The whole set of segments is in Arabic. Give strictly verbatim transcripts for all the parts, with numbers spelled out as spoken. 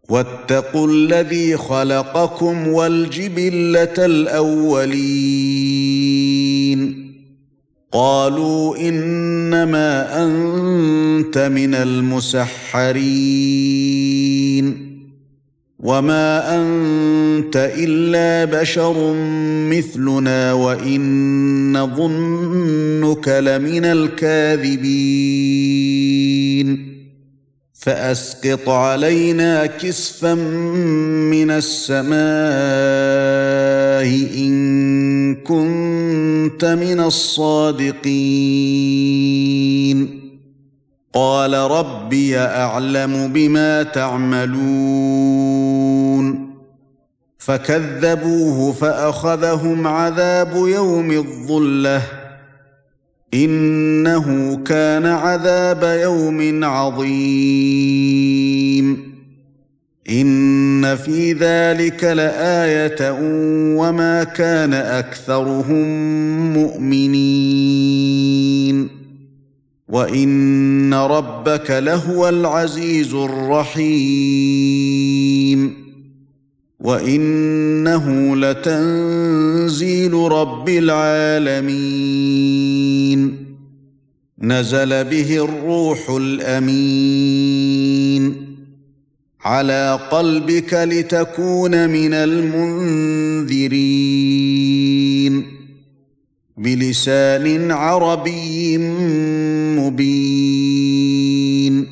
واتقوا الذي خلقكم والجبلة الأولين قالوا إنما أنت من المسحرين وما أنت إلا بشر مثلنا وإن نظنك لمن الكاذبين فأسقط علينا كسفا من السماء إن كنت من الصادقين قال ربي أعلم بما تعملون فكذبوه فأخذهم عذاب يوم الظلة إنه كان عذاب يوم عظيم إن في ذلك لآية وما كان أكثرهم مؤمنين وإن ربك لهو العزيز الرحيم وإنه لتنزيل رب العالمين نزل به الروح الأمين على قلبك لتكون من المنذرين بلسان عربي مبين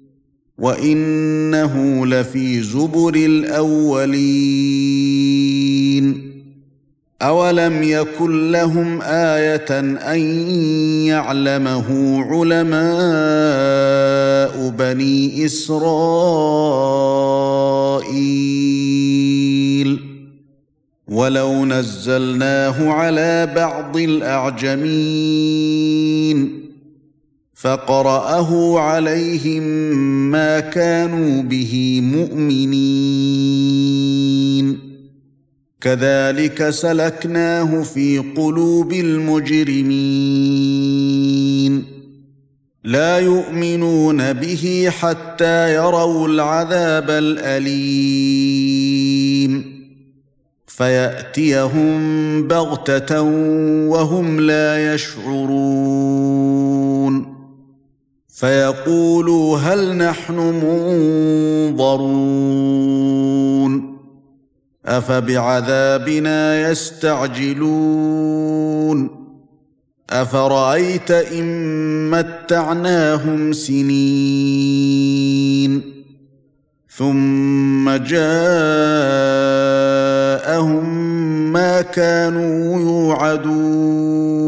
وإنه لفي زبر الأولين أولم يكن لهم آية أن يعلمه علماء بني إسرائيل ولو نزلناه على بعض الأعجمين فقرأه عليهم ما كانوا به مؤمنين كذلك سلكناه في قلوب المجرمين لا يؤمنون به حتى يروا العذاب الأليم فيأتيهم بغتة وهم لا يشعرون فيقولوا هل نحن منظرون أفبعذابنا يستعجلون أفرأيت إن متعناهم سنين ثم جاءهم ما كانوا يوعدون